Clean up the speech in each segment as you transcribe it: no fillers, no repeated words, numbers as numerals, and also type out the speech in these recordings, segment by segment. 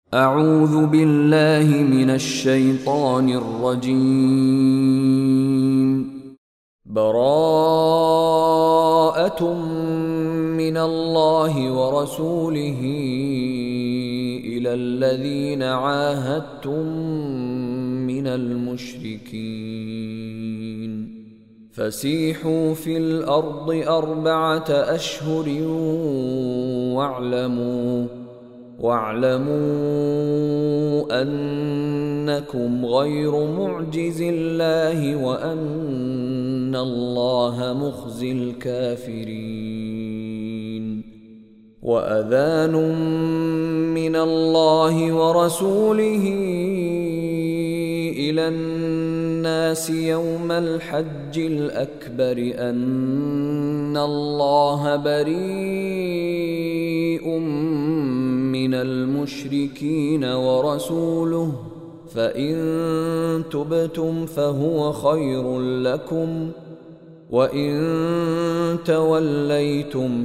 أعوذ بالله من الشيطان الرجيم. براءة من الله ورسوله إلى الذين عاهدتم من المشركين فسيحوا في الأرض 4 أشهر واعلموا أنكم غير معجز الله وأن الله مخزي الكافرين. وأذان من الله ورسوله إلى الناس يوم الحج الأكبر أن الله بريء من المشركين ورسوله فإن تبتم فهو خير لكم وإن توليتم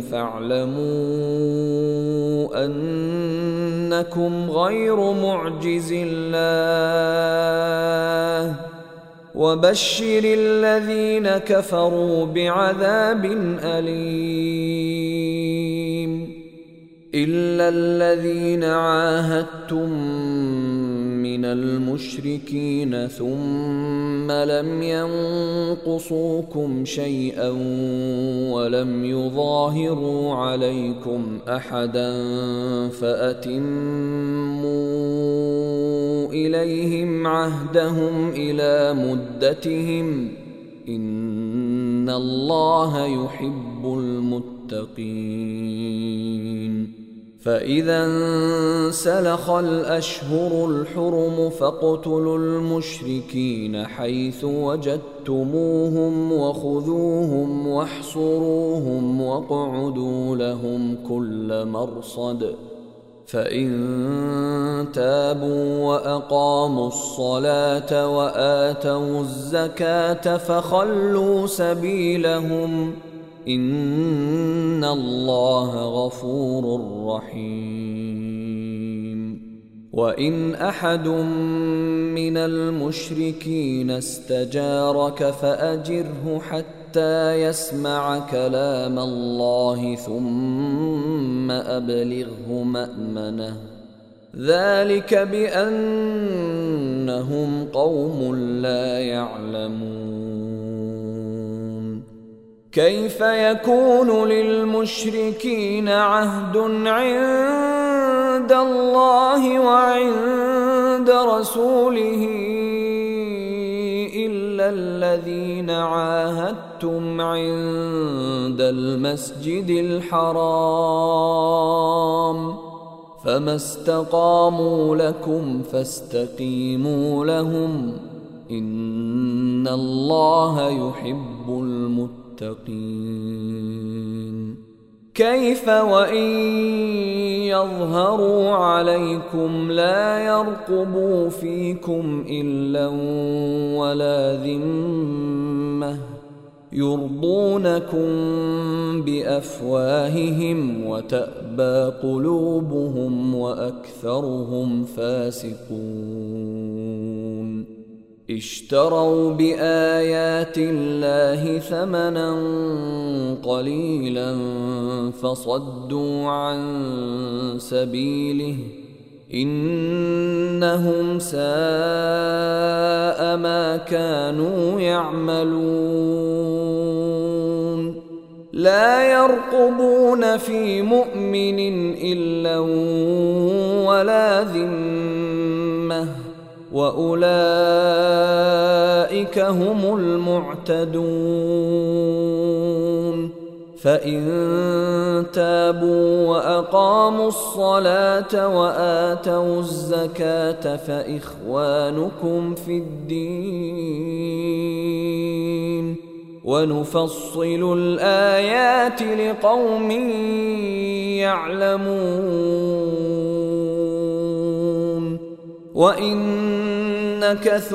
فاعلموا أنكم غير معجز الله وبشر الذين كفروا بعذاب أليم. إلا الذين عاهدتم من المشركين ثم لم ينقصوكم شيئا ولم يظاهروا عليكم أحدا فأتموا إليهم عهدهم إلى مدتهم إن الله يحب المتقين. فإذا انسلخ الأشهر الحرم فاقتلوا المشركين حيث وجدتموهم وخذوهم واحصروهم واقعدوا لهم كل مرصد فإن تابوا وأقاموا الصلاة وآتوا الزكاة فخلوا سبيلهم إن الله غفور رحيم. وإن أحد من المشركين استجارك فأجره حتى يسمع كلام الله ثم أبلغه مأمنه ذلك بأنهم قوم لا يعلمون. كيف يكون للمشركين عهد عند الله وعند رسوله إلا الذين عاهدتم عند المسجد الحرام فما استقاموا لكم فاستقيموا لهم إن الله يحب المتقين. كيف وإن يظهروا عليكم لا يرقبوا فيكم إلا ولا ذمة يرضونكم بأفواههم وتأبى قلوبهم وأكثرهم فاسقون. اشتروا بآيات الله ثمنا قليلا فصدوا عن سبيله إنهم ساء ما كانوا يعملون. لا يرقبون في مؤمن إلا ولا ذمة وأولئك هم المعتدون. فإن تابوا وأقاموا الصلاة وآتوا الزكاة فإخوانكم في الدين ونفصل الآيات لقوم يعلمون. وإن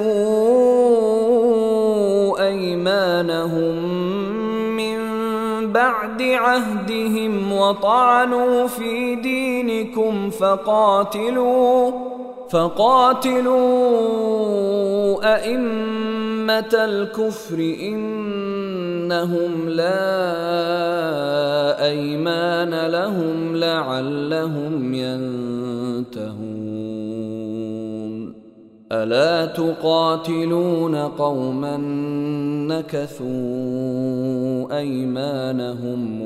نكثوا أيمانهم من بعد عهدهم وطعنوا في دينكم فقاتلوا أئمة الكفر إنهم لا أيمان لهم لعلهم ينتهون. ألا تقاتلون قوما نكثوا أيمانهم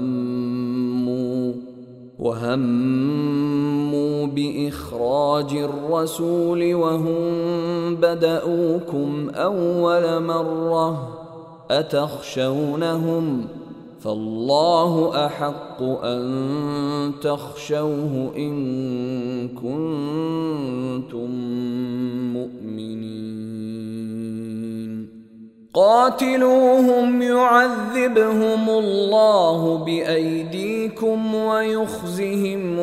وهموا بإخراج الرسول وهم بدؤوكم أول مرة أتخشونهم فالله أحق أن تخشوه إن كنتم مؤمنين. قاتلوهم يعذبهم الله بأيديكم ويخزهم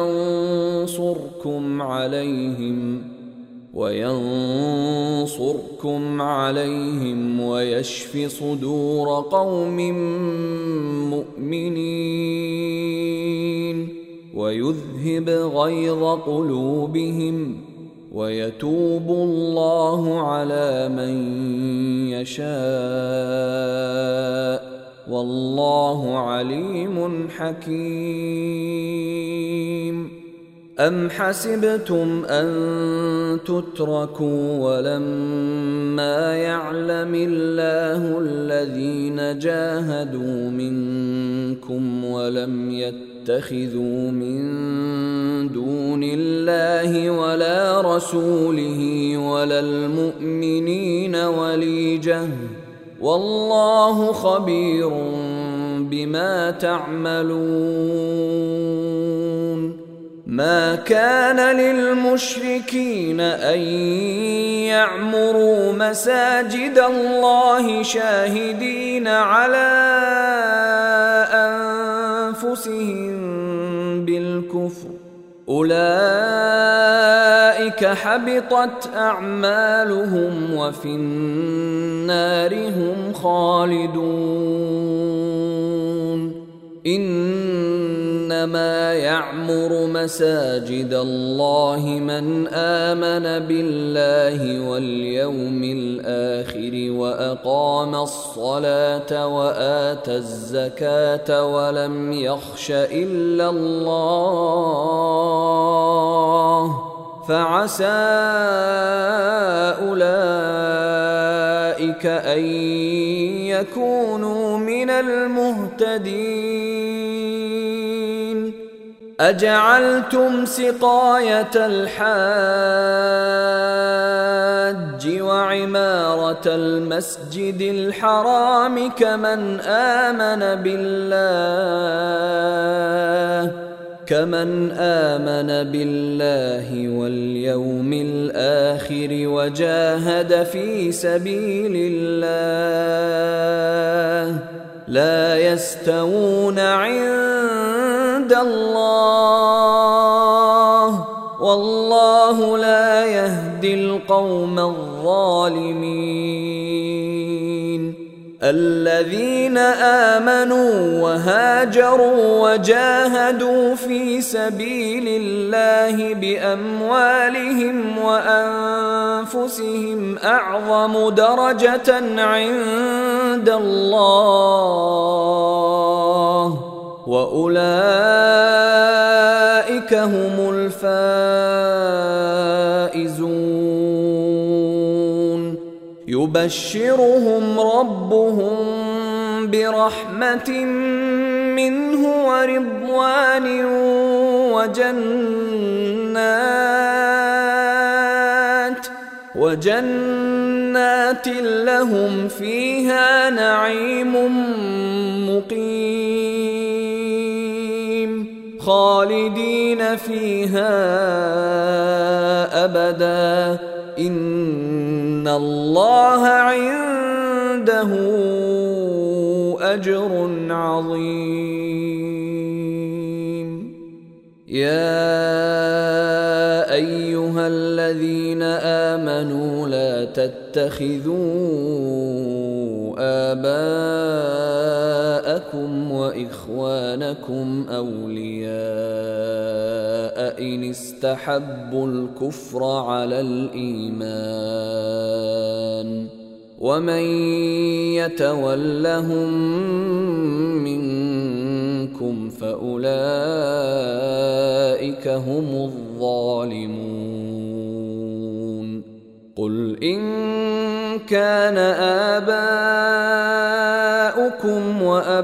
وينصركم عليهم ويشف صدور قوم مؤمنين ويذهب غيظ قلوبهم ويتوب الله على من يشاء والله عليم حكيم. أم حسبتم أن تتركوا ولما يعلم الله الذين جاهدوا منكم ولم يتخذوا من دون الله ولا رسوله ولا المؤمنين وليجة والله خبير بما تعملون. ما كان للمشركين أن يعمروا مساجد الله شاهدين على أنفسهم بالكفر أولئك حبطت أعمالهم وفي النار هم خالدون. إنما يعمر مساجد الله من آمن بالله واليوم الآخر وأقام الصلاة وآتى الزكاة ولم يخش إلا الله فعسى أولئك أن يكونوا من المهتدين. أجعلتم سقاية الحاج وعمارة المسجد الحرام كمن آمن بالله واليوم الآخر وجاهد في سبيل الله لا يستوون عند الله والله لا يهدي القوم الظالمين. الذين آمنوا وهاجروا وجاهدوا في سبيل الله بأموالهم وأنفسهم أعظم درجة عند الله وأولئك هم الفائزون. يبشرهم ربهم برحمة منه ورضوان وجنات لهم فيها نعيم مقيم خالدين فيها أبدا إن الله عنده أجر عظيم. يا أيها الذين آمنوا لا تتخذوا آباءكم يتخذونكم أولياء إن استحبوا الكفر على الإيمان ومن يتولهم منكم فأولئك هم الظالمون قل إن كان آباؤكم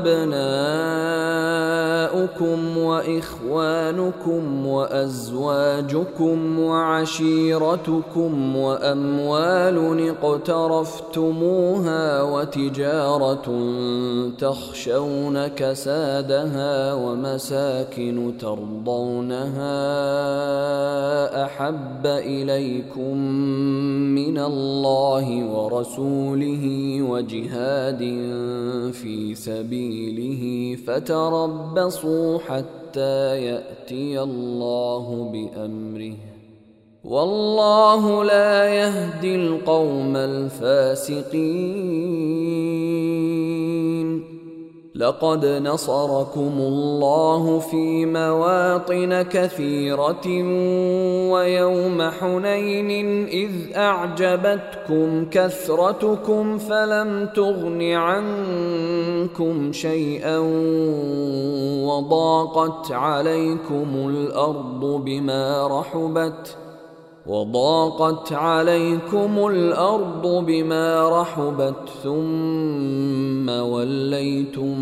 وأبناؤكم وإخوانكم وأزواجكم وعشيرتكم وأموال اقترفتموها وتجارة تخشون كسادها ومساكن ترضونها أحب إليكم من الله ورسوله وجهاد في سبيله فتربصوا حتى يأتي الله بأمره والله لا يهدي القوم الفاسقين لقد نصركم الله في مواطن كثيرة ويوم حنين إذ أعجبتكم كثرتكم فلم تغن عنكم شيئا وضاقت عليكم الأرض بما رحبت ثم وليتم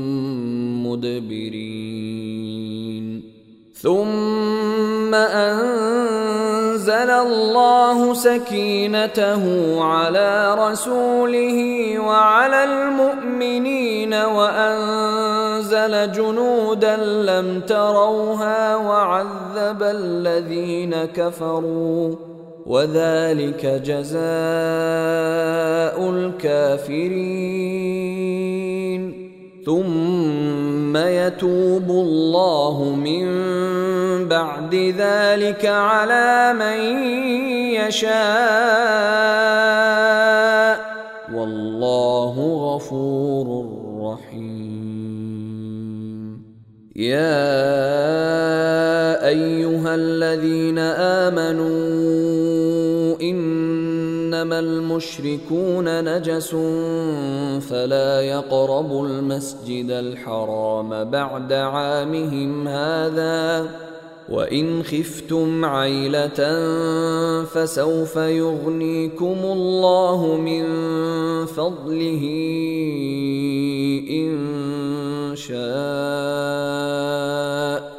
مدبرين ثم أنزل الله سكينته على رسوله وعلى المؤمنين وأنزل جنودا لم تروها وعذب الذين كفروا وذلك جزاء الكافرين ثم يتوب الله من بعد ذلك على من يشاء والله غفور رحيم يا أيها الذين آمنوا إنما المشركون نجس فلا يقربوا المسجد الحرام بعد عامهم هذا وإن خفتم عيلة فسوف يغنيكم الله من فضله إن شاء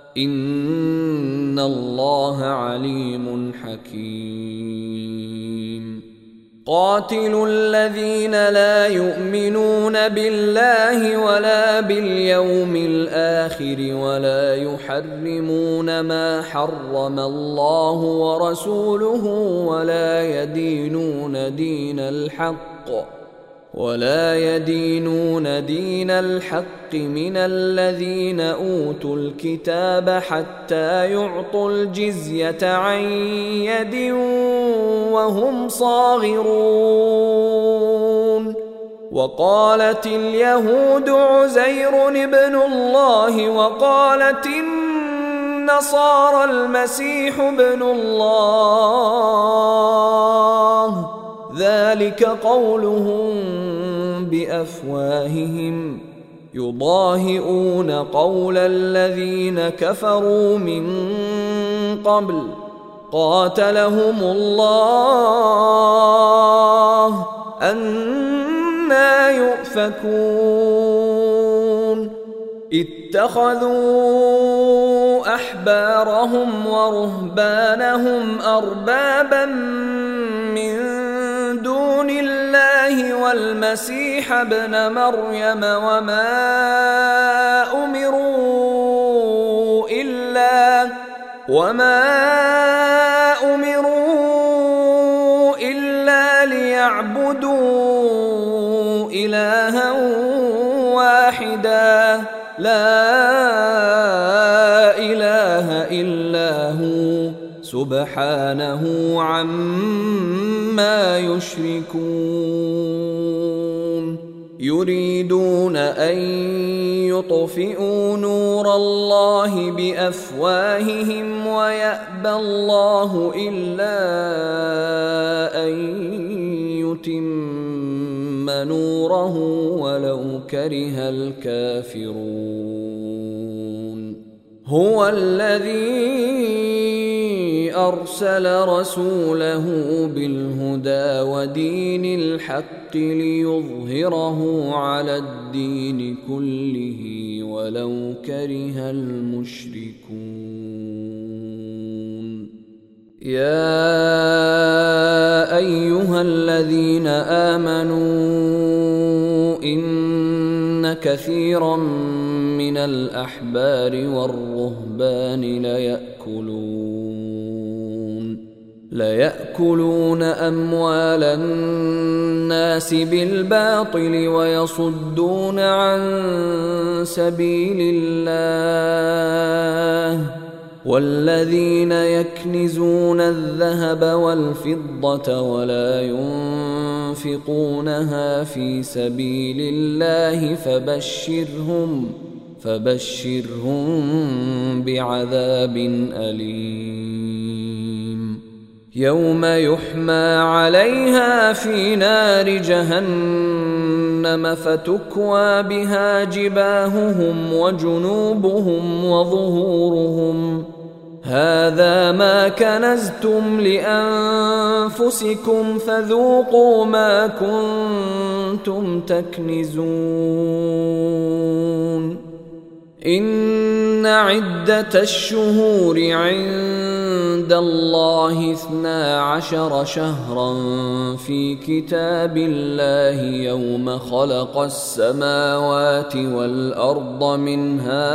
إن الله عليم حكيم قاتلوا الذين لا يؤمنون بالله ولا باليوم الآخر ولا يحرمون ما حرم الله ورسوله ولا يدينون دين الحق من الذين أوتوا الكتاب حتى يعطوا الجزية عن يد وهم صاغرون وقالت اليهود عزير ابن الله وقالت النصارى المسيح ابن الله ذلك قولهم بأفواههم يضاهئون قول الذين كفروا من قبل قاتلهم الله أنى يؤفكون اتخذوا أحبارهم ورهبانهم أربابا من دون الله والمسيح ابن مريم وما أمروا إلا ليعبدوا إلها واحدا لا إله إلا هو سبحانه عما يشركون يريدون أن يطفئوا نور الله بأفواههم ويأبى الله إلا أن يتم نوره ولو كره الكافرون. هو الذي أرسل رسوله بالهدى ودين الحق ليظهره على الدين كله ولو كره المشركون. يا أيها الذين آمنوا إن كثيرا من الأحبار والرهبان ليأكلون أموال الناس بالباطل ويصدون عن سبيل الله. والذين يكنزون الذهب والفضة ولا ينفقونها في سبيل الله فبشرهم بعذاب أليم. يوم يحمى عليها في نار جهنم فتكوى بها جباههم وجنوبهم وظهورهم هذا ما كنزتم لأنفسكم فذوقوا ما كنتم تكنزون. إن عدة الشهور عند الله 12 شهرا في كتاب الله يوم خلق السماوات والأرض منها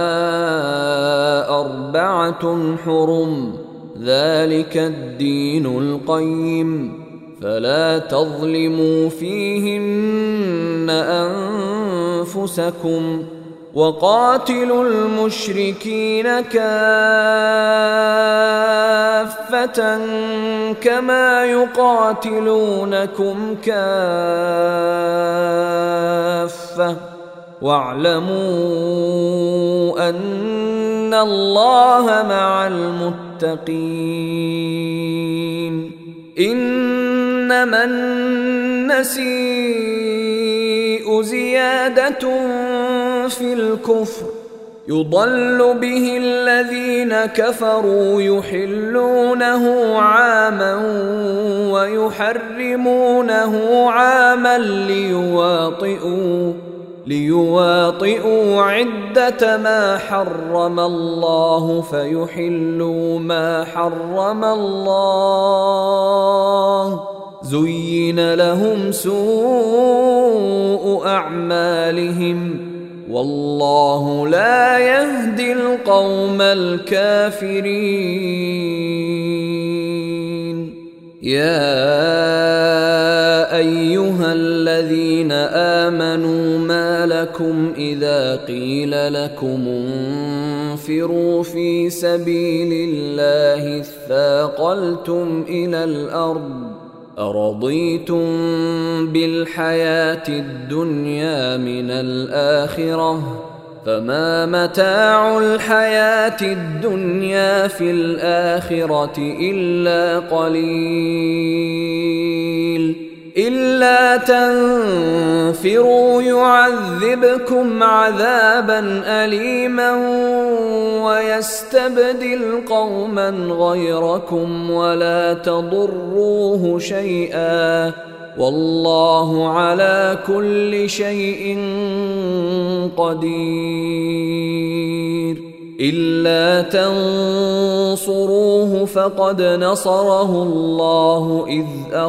4 حرم ذلك الدين القيم فلا تظلموا فيهن أنفسكم وقاتلوا المشركين كافة كما يقاتلونكم كافة واعلموا أن الله مع المتقين. إنما النسيء زيادة في الكفر يضل به الذين كفروا يحلونه عاما ويحرمونه عاما ليواطئوا عدة ما حرم الله فيحلوا ما حرم الله. زين لهم سوء أعمالهم والله لا يهدي القوم الكافرين. يا أيها الذين آمنوا ما لكم إذا قيل لكم انفروا في سبيل الله اثاقلتم إلى الأرض أرضيتم بالحياة الدنيا من الآخرة فما متاع الحياة الدنيا في الآخرة إلا قليل. إلا تنفروا يعذبكم عذابا أليما ويستبدل قوما غيركم ولا تضروه شيئا والله على كل شيء قدير. إلا تنصروه فقد نصره الله إذ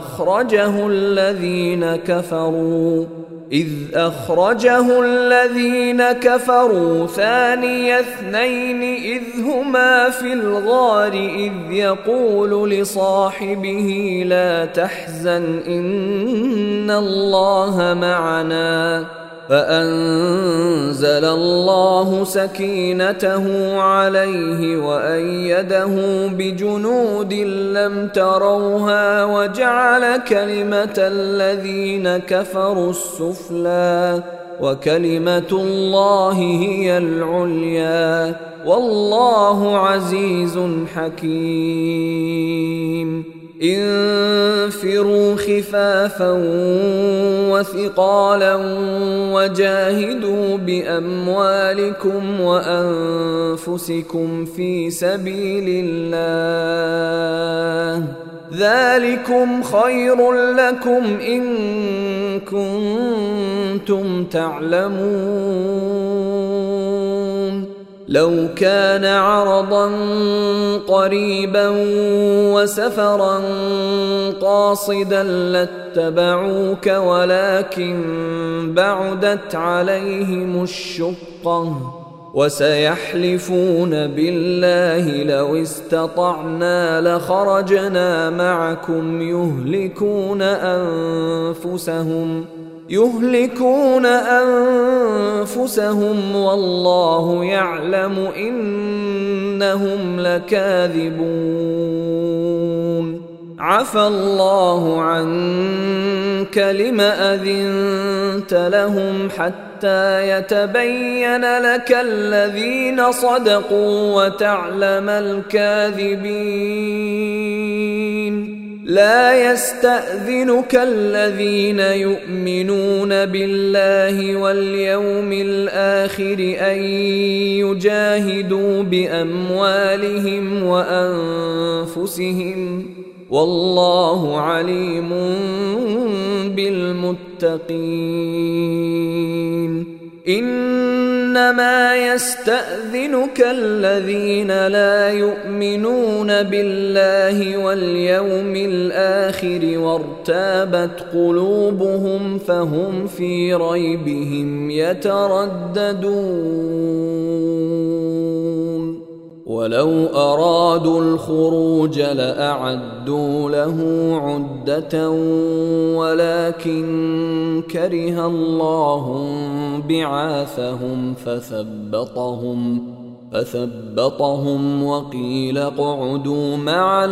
أخرجه الذين كفروا ثاني اثنين إذ هما في الغار إذ يقول لصاحبه لا تحزن إن الله معنا فأنزل الله سكينته عليه وأيده بجنود لم تروها وجعل كلمة الذين كفروا السفلى وكلمة الله هي العليا والله عزيز حكيم. انفروا خفافا وثقالا وجاهدوا بأموالكم وأنفسكم في سبيل الله ذلكم خير لكم إن كنتم تعلمون. لو كان عرضا قريبا وسفرا قاصدا لاتبعوك ولكن بعدت عليهم الشقة وسيحلفون بالله لو استطعنا لخرجنا معكم يهلكون أنفسهم والله يعلم إنهم لكاذبون. عفى الله عنك لم أذنت لهم حتى يتبين لك الذين صدقوا وتعلم الكاذبين. لا يستأذنك الذين يؤمنون بالله واليوم الآخر أن يجاهدوا بأموالهم وأنفسهم والله عليم بالمتقين. إنما يستأذنك الذين لا يؤمنون بالله واليوم الآخر وارتابت قلوبهم فهم في ريبهم يترددون. ولو أرادوا الخروج لأعدوا له عدة ولكن كره الله بعاثهم فثبطهم وقيل اقعدوا مع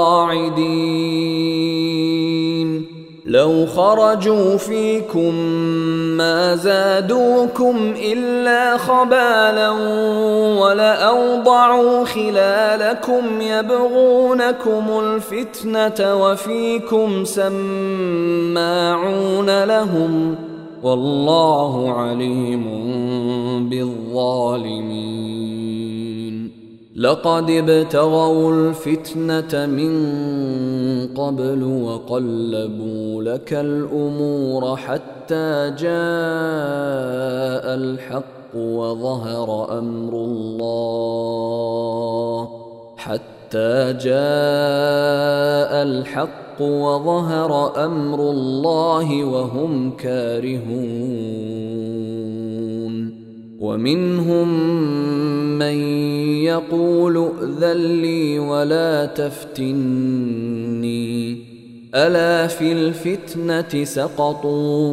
القاعدين. لو خرجوا فيكم ما زادوكم إلا خبالا ولأوضعوا خلالكم يبغونكم الفتنة وفيكم سماعون لهم والله عليم بالظالمين. لقد ابتغوا الفتنة من قبل وقلبوا لك الأمور حتى جاء الحق وظهر أمر الله وهم كارهون. ومنهم من يقول ائذن لي ولا تفتني ألا في الفتنة سقطوا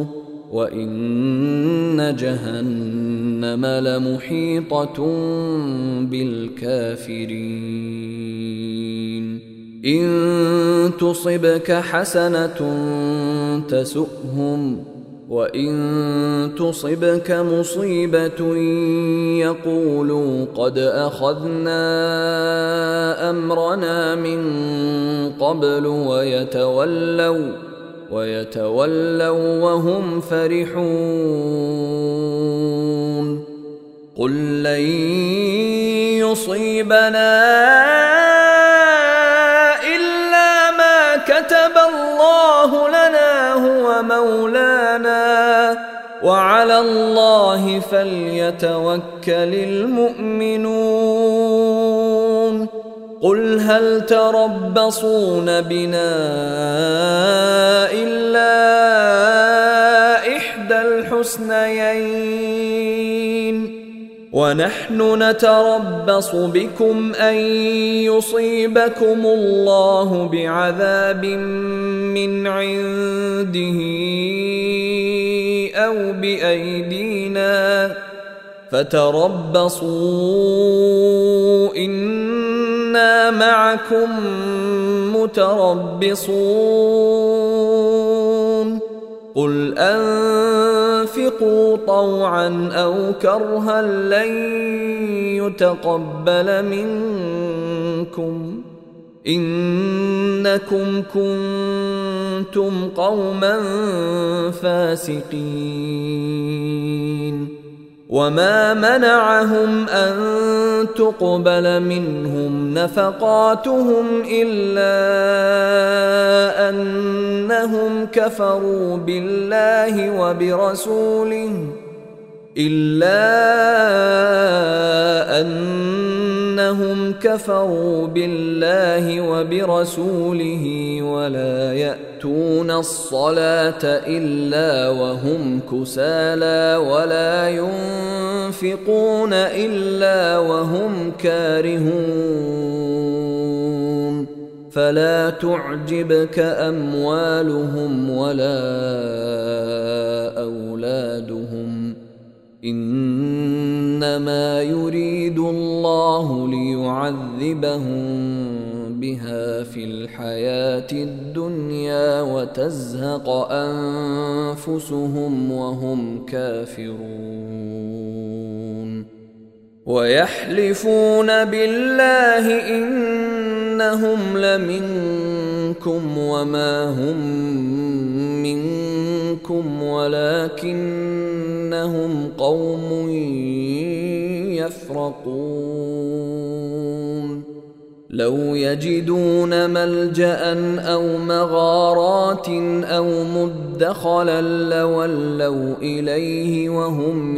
وإن جهنم لمحيطة بالكافرين. إن تصبك حسنة تسؤهم وإن تصبك مصيبة يقولوا قد أخذنا أمرنا من قبل ويتولوا وهم فرحون. قل لن يصيبنا إلا ما كتب الله لنا هو مولانا وعلى الله فليتوكل المؤمنون. قل هل تربصون بنا إلا إحدى الحسنيين ونحن نتربص بكم أن يصيبكم الله بعذاب من عنده أو بأيدينا فتربصوا إنا معكم متربصون قل أنفقوا طوعا أو كرها لن يتقبل منكم إنكم كنتم قوما فاسقين وما منعهم أن تقبل منهم نفقاتهم إلا أنهم كفروا بالله وبرسوله ولا يأتون الصلاة إلا وهم كسالى ولا ينفقون إلا وهم كارهون فلا تعجبك أموالهم ولا أولادهم إنما يريد الله ليعذبهم بها في الحياة الدنيا وتزهق أنفسهم وهم كافرون ويحلفون بالله إنهم لمنكم وما هم منكم ولكنهم قوم يفرقون لو يجدون ملجأ أو مغارات أو مدخلا لولوا إليه وهم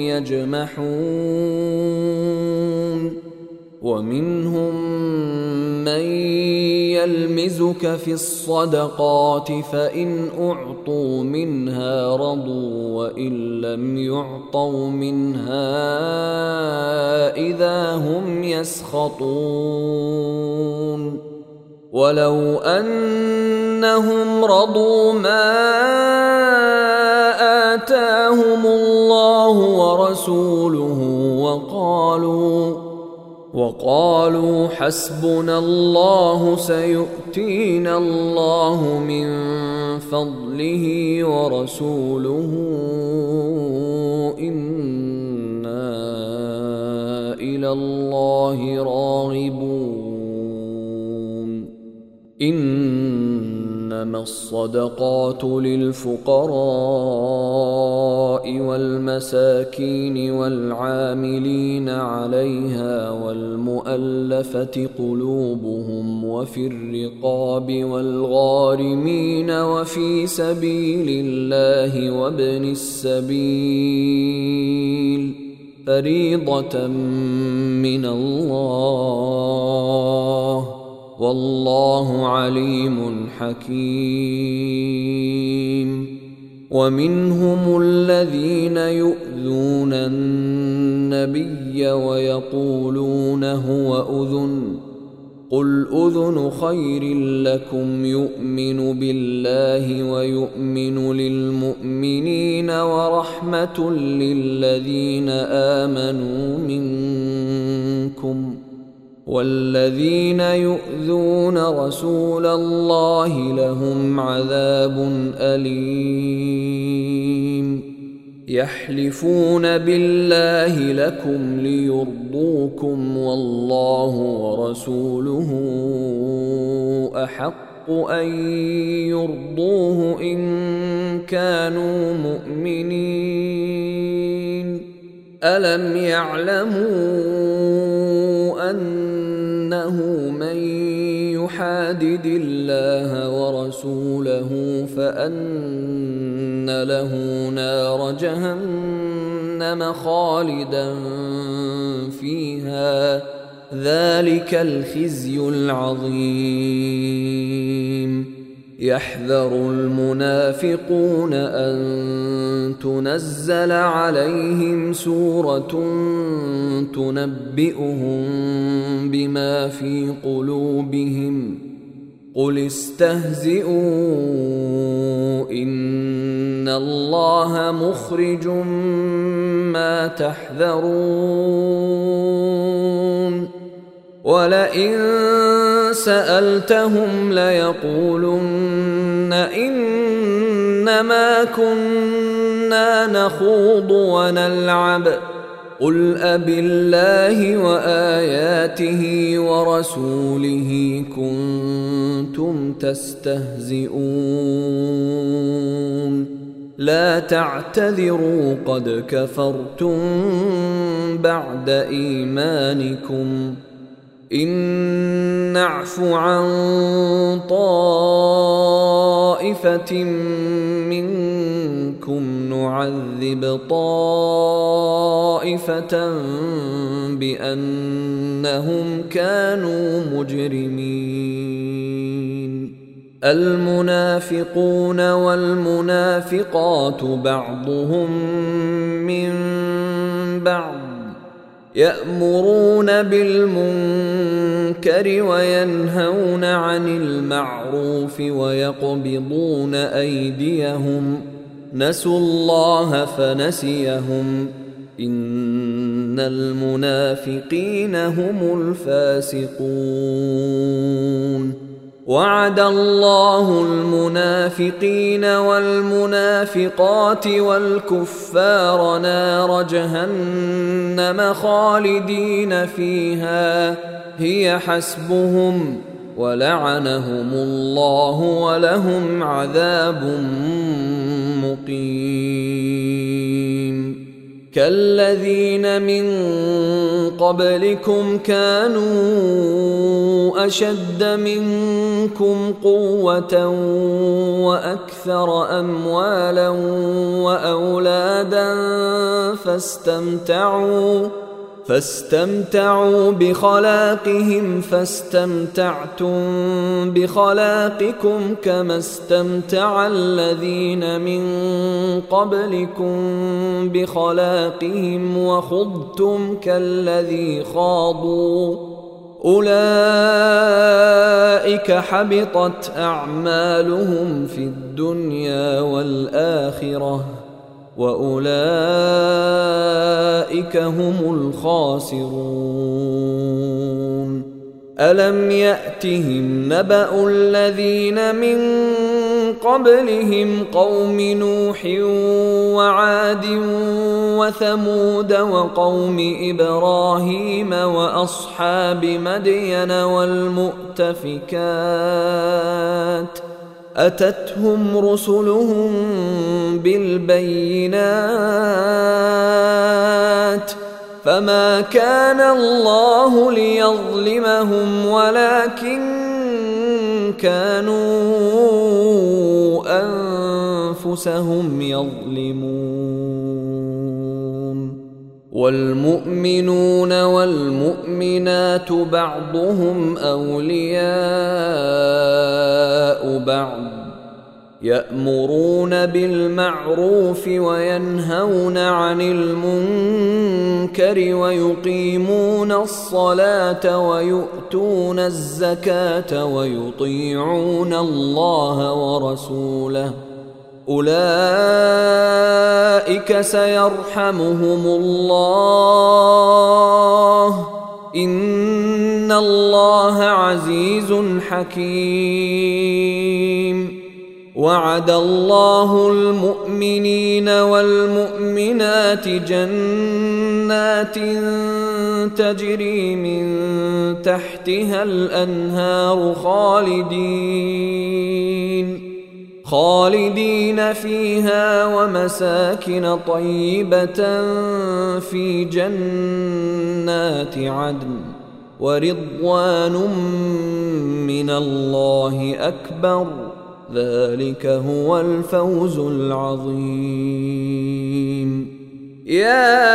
يجمحون ومنهم من يلمزك في الصدقات فإن أعطوا منها رضوا وإن لم يعطوا منها إذا هم يسخطون ولو أنهم رضوا ما آتاهم الله ورسوله وقالوا حسبنا الله سيؤتينا الله من فضله ورسوله إنا إلى الله راغبون إنما الصدقات للفقراء والمساكين والعاملين عليها والمؤلفة قلوبهم وفي الرقاب والغارمين وفي سبيل الله وابن السبيل فريضة من الله والله عليم حكيم ومنهم الذين يؤذون النبي ويقولون هو أذن قل أذن خير لكم يؤمن بالله ويؤمن للمؤمنين ورحمة للذين آمنوا منكم والذين يؤذون رسول الله لهم عذاب أليم يحلفون بالله لكم ليرضوكم والله ورسوله أحق أن يرضوه إن كانوا مؤمنين ألم يعلموا أنه من يحادد الله ورسوله فأن له نار جهنم خالدا فيها ذلك الخزي العظيم يحذر المنافقون أن تنزل عليهم سورة تنبئهم بما في قلوبهم قل استهزئوا إن الله مخرج ما تحذرون ولئن سألتهم ليقولن إنما كنا نخوض ونلعب قل أبالله وآياته ورسوله كنتم تستهزئون لا تعتذروا قد كفرتم بعد إيمانكم إن نعف عن طائفة منكم نعذب طائفة بأنهم كانوا مجرمين المنافقون والمنافقات بعضهم من بعض يأمرون بالمنكر وينهون عن المعروف ويقبضون أيديهم نسوا الله فنسيهم إن المنافقين هم الفاسقون وعد الله المنافقين والمنافقات والكفار نار جهنم خالدين فيها هي حسبهم ولعنهم الله ولهم عذاب مقيم كالذين من قبلكم كانوا أشد منكم قوة وأكثر أموالا وأولادا فاستمتعوا بخلاقهم فاستمتعتم بخلاقكم كما استمتع الذين من قبلكم بخلاقهم وخضتم كالذي خاضوا أولئك حبطت أعمالهم في الدنيا والآخرة وأولئك هم الخاسرون ألم يأتهم نبأ الذين من قبلهم قوم نوح وعاد وثمود وقوم إبراهيم وأصحاب مدين والمؤتفكات أتتهم رسلهم بالبينات فما كان الله ليظلمهم ولكن كانوا أنفسهم يظلمون والمؤمنون والمؤمنات بعضهم أولياء بعض يأمرون بالمعروف وينهون عن المنكر ويقيمون الصلاة ويؤتون الزكاة ويطيعون الله ورسوله أولئك سيرحمهم الله إن الله عزيز حكيم وعد الله المؤمنين والمؤمنات جنات تجري من تحتها الأنهار خالدين فيها ومساكن طيبة في جنات عدن ورضوان من الله أكبر ذلك هو الفوز العظيم يا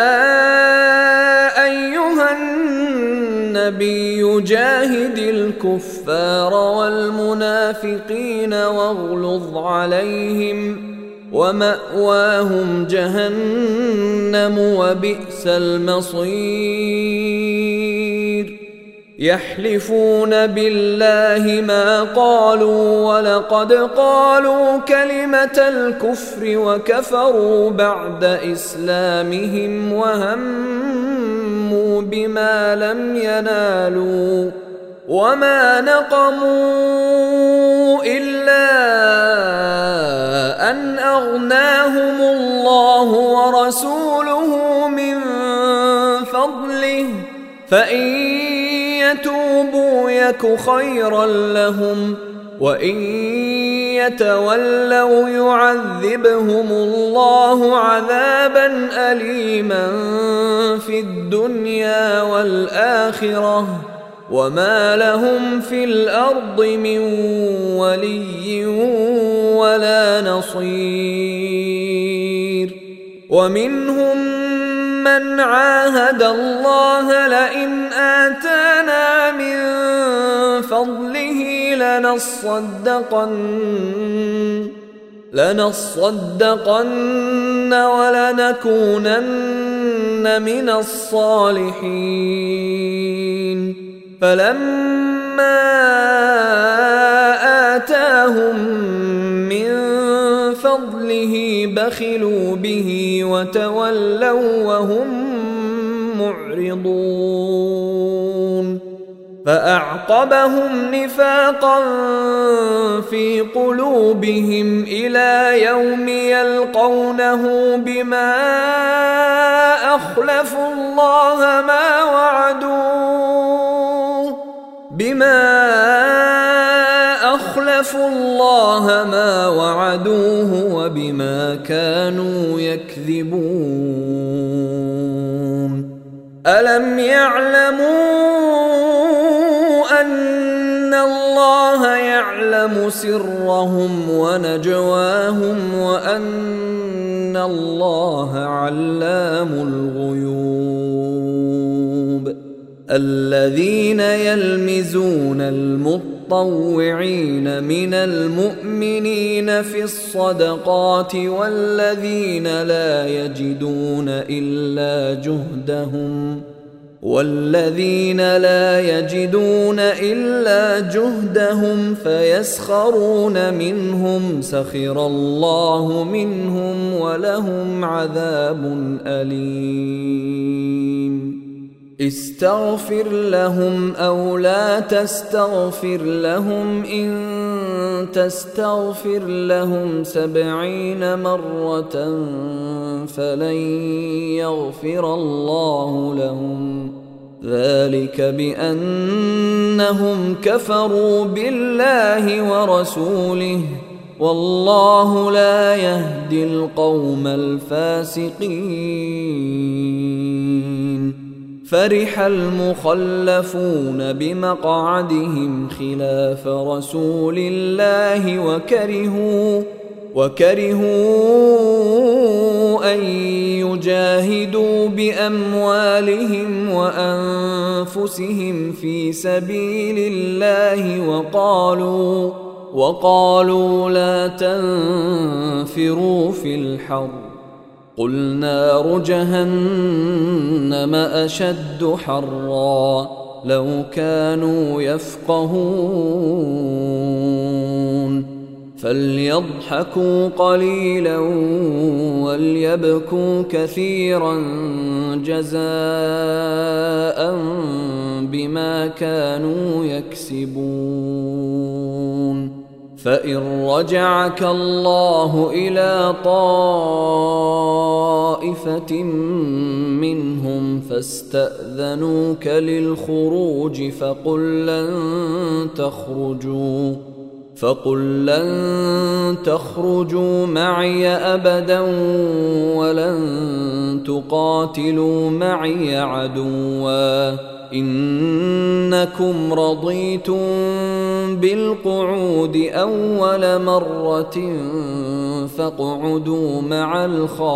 أيها النبي جاهد الكفار والمنافقين واغلظ عليهم ومأواهم جهنم وبئس المصير يحلفون بالله ما قالوا ولقد قالوا كلمة الكفر وكفروا بعد إسلامهم وهموا بما لم ينالوا وما نقموا إلا أن أغناهم الله ورسوله من فضله فإن يتوبوا يك خيرا لهم وإن يتولوا يعذبهم الله عذابا أليما في الدنيا والآخرة وما لهم في الأرض من ولي ولا نصير ومنهم من عاهد الله لئن آتانا من فضله لنصدقن ولنكونن من الصالحين فلما آتاهم من فضله بخلوا به وتولوا وهم معرضون فأعقبهم نفاقا في قلوبهم إلى يوم يلقونه بما أخلفوا الله ما وعدوه وبما كانوا يكذبون ألم يعلموا أن الله يعلم سرهم ونجواهم وأن الله علام الغيوب الذين يلمزون المطوعين من المؤمنين في الصدقات والذين لا يجدون إلا جهدهم فيسخرون منهم سخر الله منهم ولهم عذاب أليم استغفر لهم أو لا تستغفر لهم إن تستغفر لهم 70 مرة فلن يغفر الله لهم ذلك بأنهم كفروا بالله ورسوله والله لا يهدي القوم الفاسقين فرح المخلفون بمقعدهم خلاف رسول الله وكرهوا أن يجاهدوا بأموالهم وأنفسهم في سبيل الله وقالوا لا تنفروا في الحر قل نار جهنم أشد حرا لو كانوا يفقهون فليضحكوا قليلا وليبكوا كثيرا جزاء بما كانوا يكسبون فإن رجعك الله إلى طائفة منهم فاستأذنوك للخروج فقل لن تخرجوا معي أبدا ولن تقاتلوا معي عدوا إنكم رضيتم بالقعود أول مرة فاقعدوا مع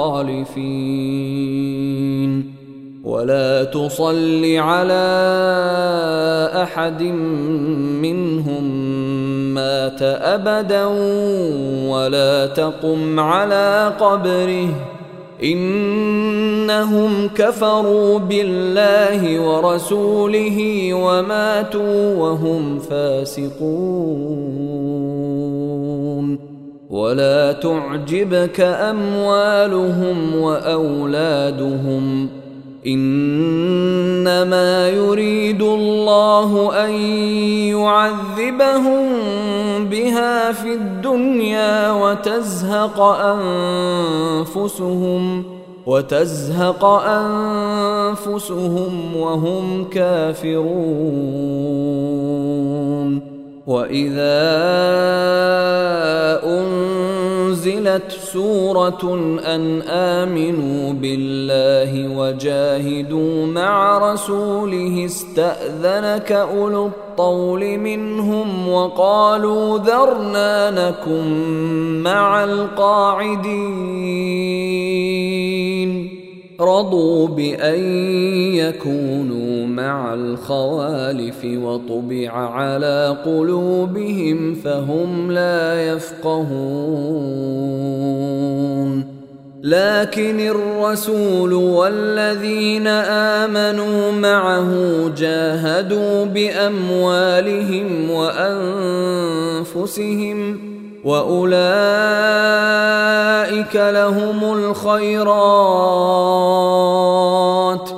الخالفين ولا تصل على أحد منهم مات أبدا ولا تقم على قبره إنهم كفروا بالله ورسوله وماتوا وهم فاسقون. ولا تعجبك أموالهم وأولادهم، إنما يريد الله أن يعذبهم بها في الدنيا وتزهق أنفسهم وهم كافرون. وإذا أنزلت سورة أن آمنوا بالله وجاهدوا مع رسوله استأذنك أولو الطول منهم وقالوا ذرنا نكن مع القاعدين. رضوا بأن يكونوا مع الخوالف وطبع على قلوبهم فهم لا يفقهون. لكن الرسول والذين آمنوا معه جاهدوا بأموالهم وأنفسهم وأولئك لهم الخيرات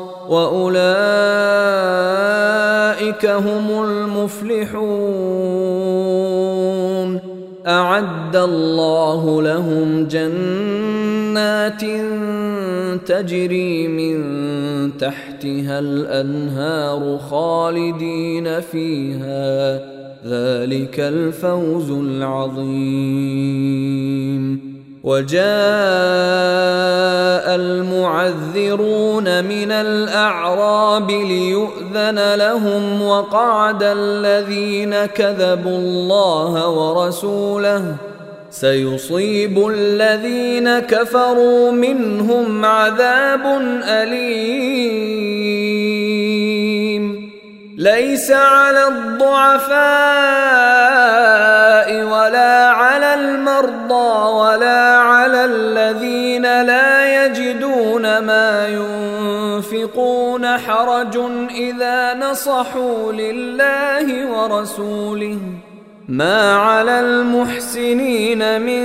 وأولئك هم المفلحون. أعد الله لهم جنات تجري من تحتها الأنهار خالدين فيها، ذلك الفوز العظيم. وجاء المعذرون من الأعراب ليؤذن لهم وقعد الذين كذبوا الله ورسوله، سيصيب الذين كفروا منهم عذاب أليم. ليس على الضعفاء ولا على المرضى ولا على الذين لا يجدون ما ينفقون حرج إذا نصحوا لله ورسوله، ما على المحسنين من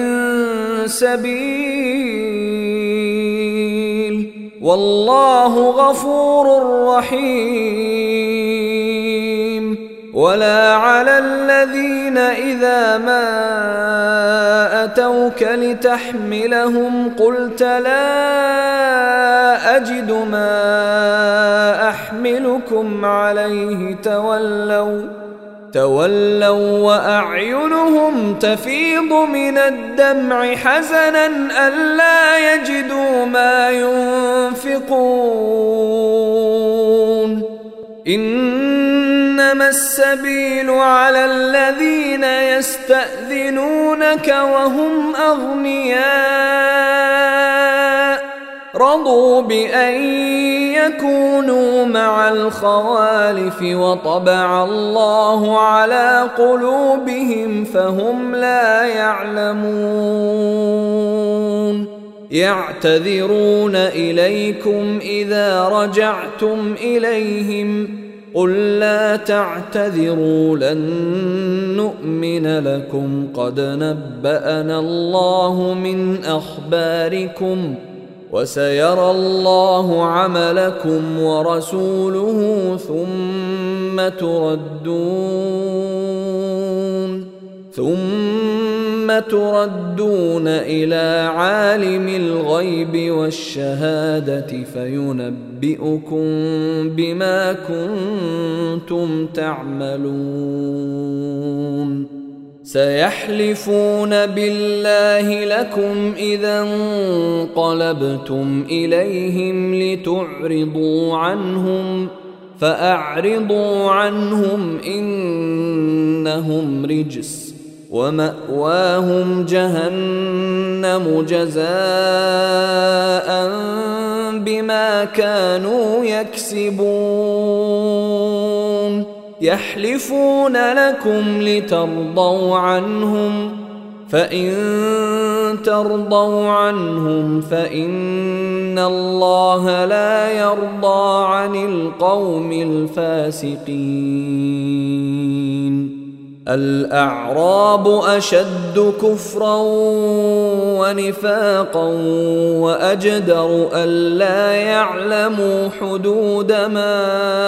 سبيل، والله غفور رحيم. ولا على الذين إذا ما أتوك لتحملهم قلت لا أجد ما أحملكم عليه تولوا وأعينهم تفيض من الدمع حزنا ألا يجدوا ما ينفقون. إنما السبيل على الذين يستأذنونك وهم أغنياء رضوا بأن يكونوا مع الخوالف وطبع الله على قلوبهم فهم لا يعلمون. يعتذرون إليكم إذا رجعتم إليهم قل لا تعتذروا لن نؤمن لكم قد نبأنا الله من أخباركم وسيرى الله عملكم ورسوله ثم تردون إلى عالم الغيب والشهادة فينبئكم بما كنتم تعملون. سيحلفون بالله لكم إذا انقلبتم إليهم لتعرضوا عنهم فأعرضوا عنهم إنهم رجس ومأواهم جهنم جزاء بما كانوا يكسبون. يحلفون لكم لترضوا عنهم فإن ترضوا عنهم فإن الله لا يرضى عن القوم الفاسقين. الأعراب أشد كفرا ونفاقا وأجدر ألا يعلموا حدود ما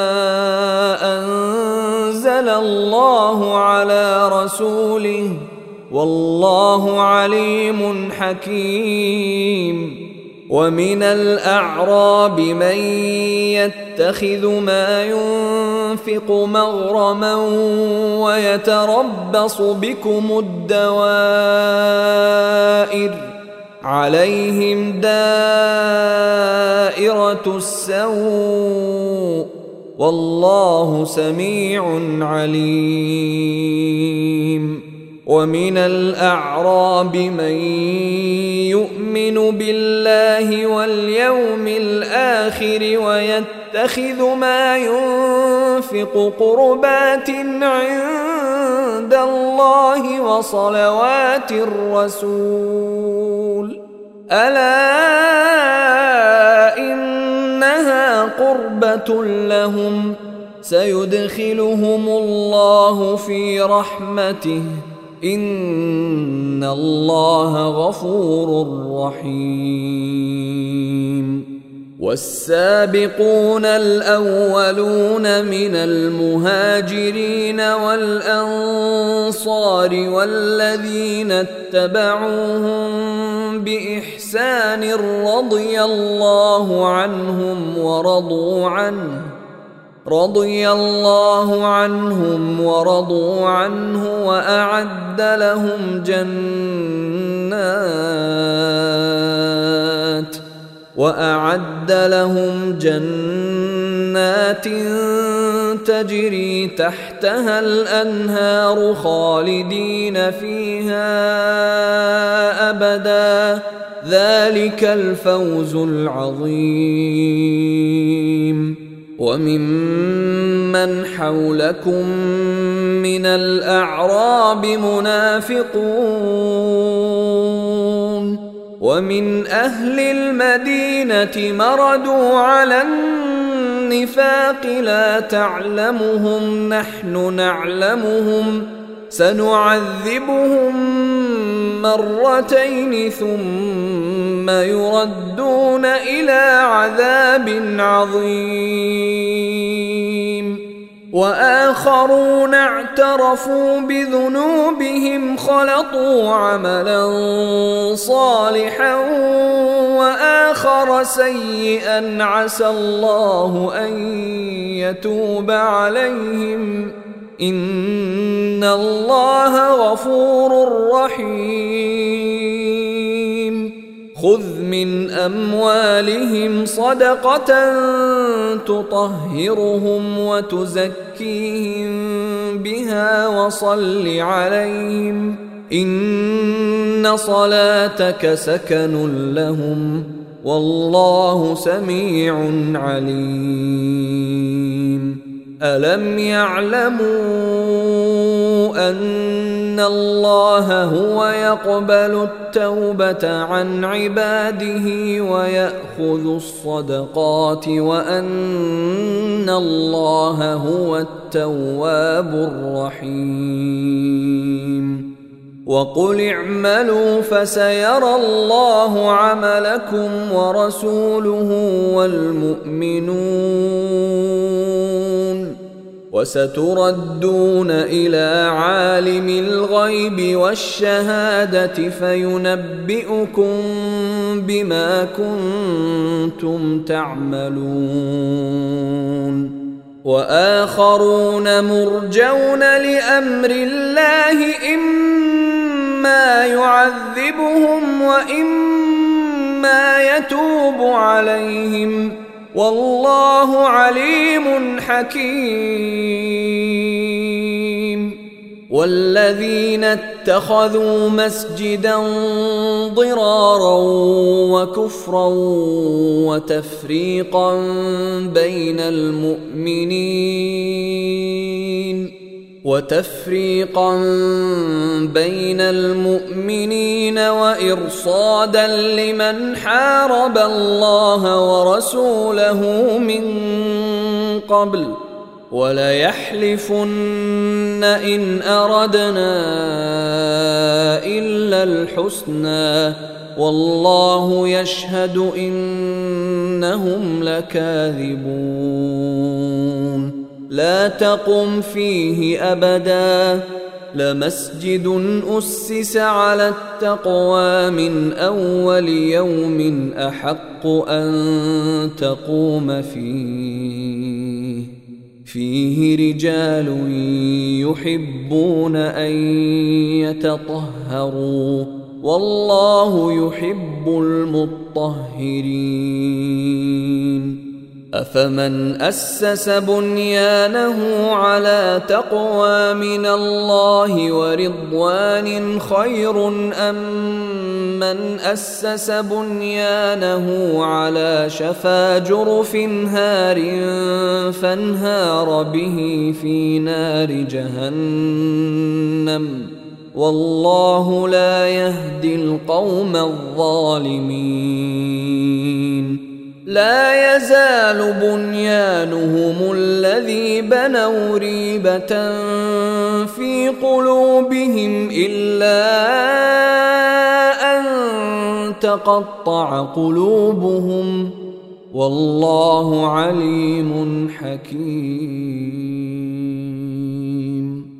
أنزل الله على رسوله والله عليم حكيم. ومن الأعراب من يتخذ ما ينفق مغرما ويتربص بكم الدوائر عليهم دائرة السوء والله سميع عليم. ومن الأعراب من يؤمن بالله واليوم الآخر ويتخذ ما ينفق قربات عند الله وصلوات الرسول ألا إنها قربة لهم سيدخلهم الله في رحمته إن الله غفور رحيم. والسابقون الأولون من المهاجرين والأنصار والذين اتبعوهم بإحسان رضي الله عنهم ورضوا عنه وأعد لهم جنات تجري تحتها الأنهار خالدين فيها أبدا ذلك الفوز العظيم. وممن حولكم من الأعراب منافقون ومن أهل المدينة مردوا على النفاق لا تعلمهم نحن نعلمهم سنعذبهم مرتين ثم يردون إلى عذاب عظيم. وآخرون اعترفوا بذنوبهم خلطوا عملا صالحا وآخر سيئا عسى الله أن يتوب عليهم إن الله غفور رحيم. خذ من أموالهم صدقة تطهرهم وتزكيهم بها وصل عليهم إن صلاتك سكن لهم والله سميع عليم. ألم يعلموا أن الله هو يقبل التوبة عن عباده ويأخذ الصدقات وأن الله هو التواب الرحيم. وقل اعملوا فسيرى الله عملكم ورسوله والمؤمنون وستردون إلى عالم الغيب والشهادة فينبئكم بما كنتم تعملون. وآخرون مرجون لأمر الله إما يعذبهم وإما يتوب عليهم والله عليم حكيم. والذين اتخذوا مسجدا ضرارا وكفرا وتفريقا بين المؤمنين وتفريقا بين المؤمنين وإرصادا لمن حارب الله ورسوله من قبل وليحلفن إن أردنا إلا الحسنى والله يشهد إنهم لكاذبون لا تقم فيه أبدا لمسجد أسس على التقوى من أول يوم أحق أن تقوم فيه رجال يحبون أن يتطهروا والله يحب المطهرين أفمن أسس بنيانه على تقوى من الله ورضوان خير أم من أسس بنيانه على شفا جرف هار فانهار به في نار جهنم والله لا يهدي القوم الظالمين لا يزال بنيانهم الذي بنوا ريبة في قلوبهم إلا أن تقطع قلوبهم والله عليم حكيم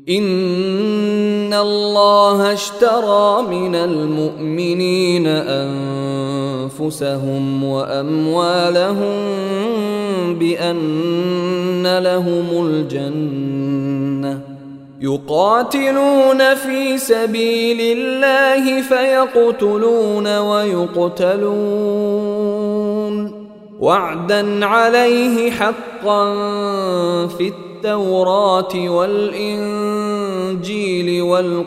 إن الله اشترى من المؤمنين أنفسهم وأموالهم بأن لهم الجنة يقاتلون في سبيل الله فيقتلون ويقتلون وعدا عليه حقا في التوراة والإنجيل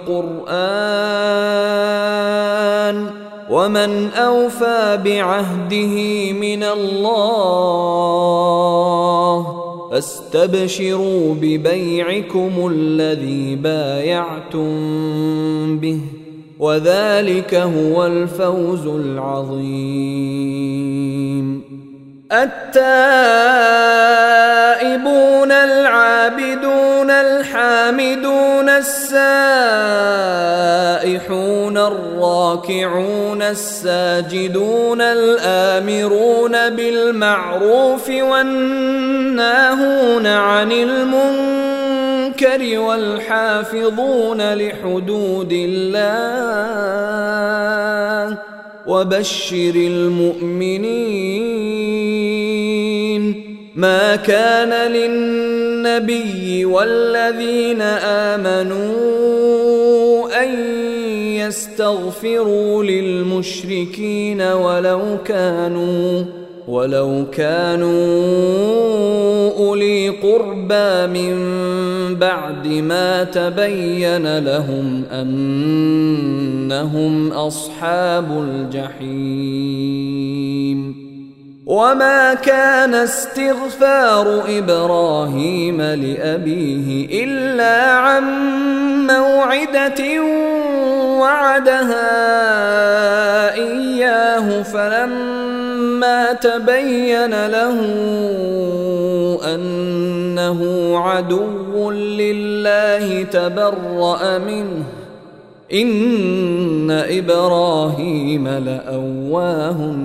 والقرآن ومن أوفى بعهده من الله فاستبشروا ببيعكم الذي بايعتم به وذلك هو الفوز العظيم التائبون العابدون الحامدون السائحون الراكعون الساجدون الآمرون بالمعروف والناهون عن المنكر والحافظون لحدود الله وبشر المؤمنين ما كان للنبي والذين آمنوا أن يستغفروا للمشركين ولو كانوا أولي قربى من بعد ما تبين لهم أنهم أصحاب الجحيم وما كان استغفار إبراهيم لأبيه إلا عن موعدة وعدها إياه فلما تبين له أنه عدو لله تبرأ منه إن إبراهيم لأواه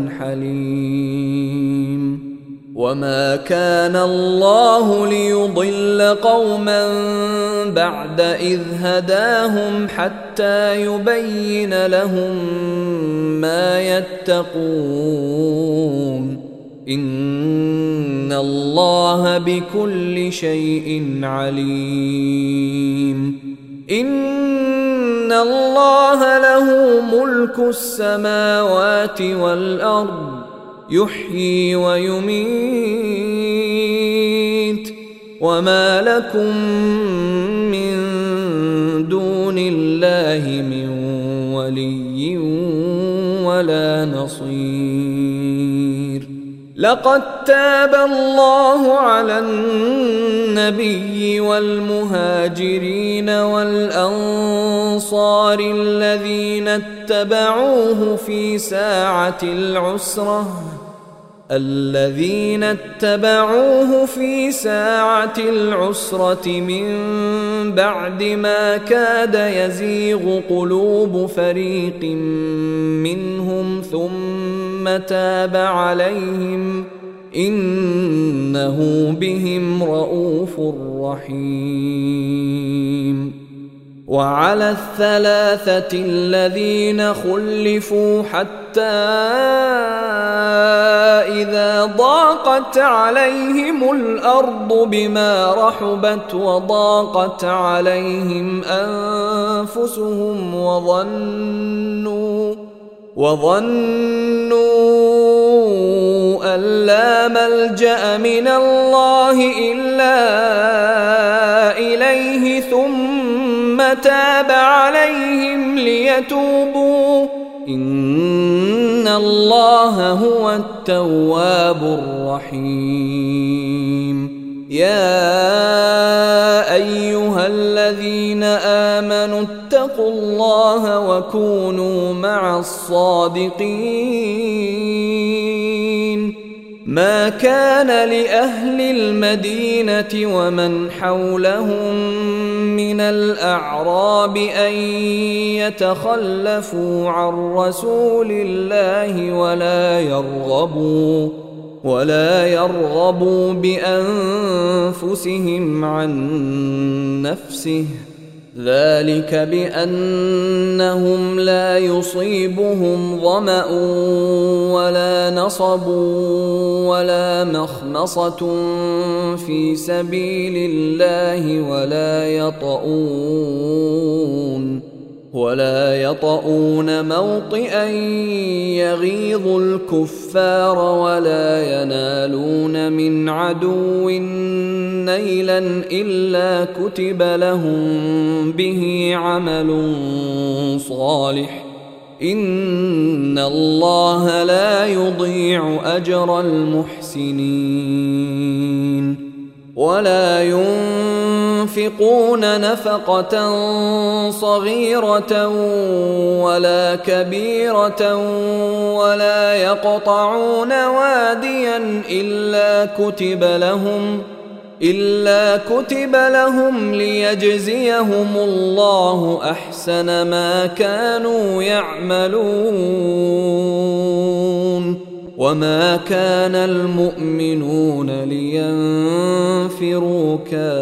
حليم وما كان الله ليضل قوما بعد إذ هداهم حتى يبين لهم ما يتقون إن الله بكل شيء عليم إن الله له ملك السماوات والأرض يحيي ويميت وما لكم من دون الله من ولي ولا نصير لقد تاب الله على النبي والمهاجرين والأنصار الذين اتبعوه في ساعة العسرة من بعد ما كاد يزيغ قلوب فريق منهم ثم تاب عليهم إنه بهم رءوف رحيم. وعلى الثلاثة الذين خلفوا حتى إذا ضاقت عليهم الأرض بما رحبت وضاقت عليهم أنفسهم وظنوا أن لا ملجأ من الله إلا إليه ثم تاب عليهم ليتوبوا إن الله هو التواب الرحيم. يا أيها الذين آمنوا اتقوا الله وكونوا مع الصادقين. ما كان لأهل المدينة ومن حولهم من الأعراب أن يتخلفوا عن رسول الله ولا يرغبوا بأنفسهم عن نفسه، ذلك بأنهم لا يصيبهم ظمأ ولا نصب ولا مخمصة في سبيل الله ولا يطؤون موطئا يغيظ الكفار ولا ينالون من عدو نيلا إلا كتب لهم به عمل صالح إن الله لا يضيع أجر المحسنين. ولا ينفقون نفقة صغيرة ولا كبيرة ولا يقطعون واديا إلا كتب لهم ليجزيهم الله أحسن ما كانوا يعملون. وما كان المؤمنون لينفروا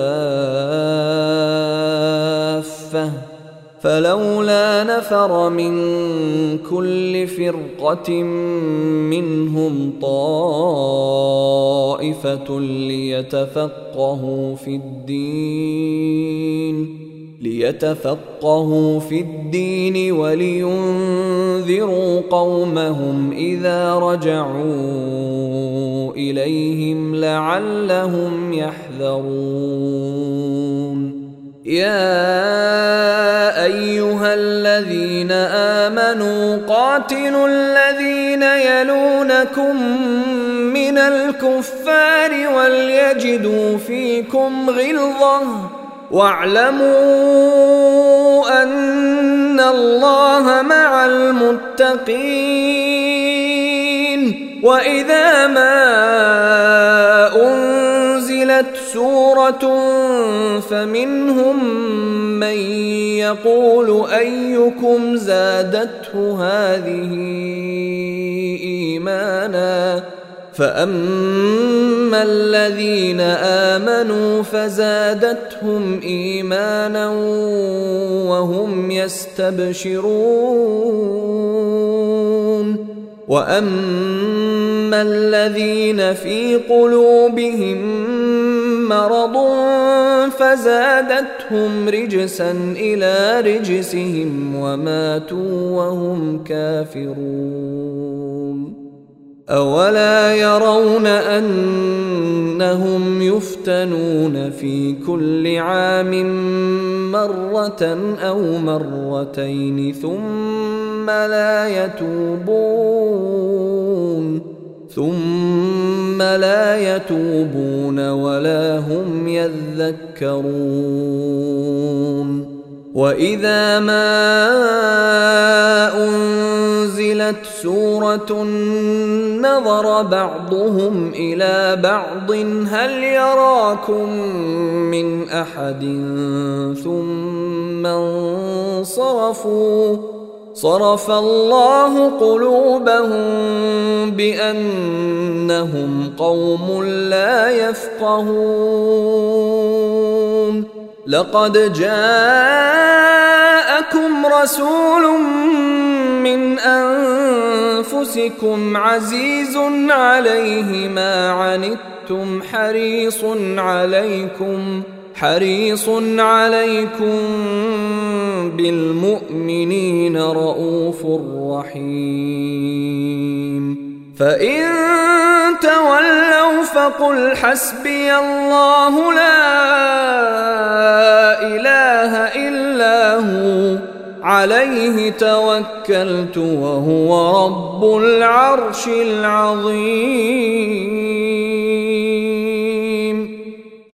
كافة فلولا نفر من كل فرقة منهم طائفة ليتفقهوا في الدين ولينذروا قومهم إذا رجعوا إليهم لعلهم يحذرون. يا أيها الذين آمنوا قاتلوا الذين يلونكم من الكفار وليجدوا فيكم غلظة واعلموا أن الله مع المتقين. وإذا ما أنزلت سورة فمنهم من يقول أيكم زادته هذه إيمانا فأما الذين آمنوا فزادتهم إيمانا وهم يستبشرون. وأما الذين في قلوبهم مرض فزادتهم رجسا إلى رجسهم وماتوا وهم كافرون. أولا يرون أنهم يفتنون في كل عام مرة أو مرتين ثم لا يتوبون ثم لا يتوبون ولا هم يذكرون وإذا ما أنزلت سورة نظر بعضهم إلى بعض هل يراكم من أحد ثم انصرفوا صرف الله قلوبهم بأنهم قوم لا يفقهون لقد جاءكم رسول من أنفسكم عزيز عليه ما عنتم حريص عليكم بالمؤمنين رؤوف رحيم فإن تولوا فقل حسبي الله لا إله إلا هو عليه توكلت وهو رب العرش العظيم.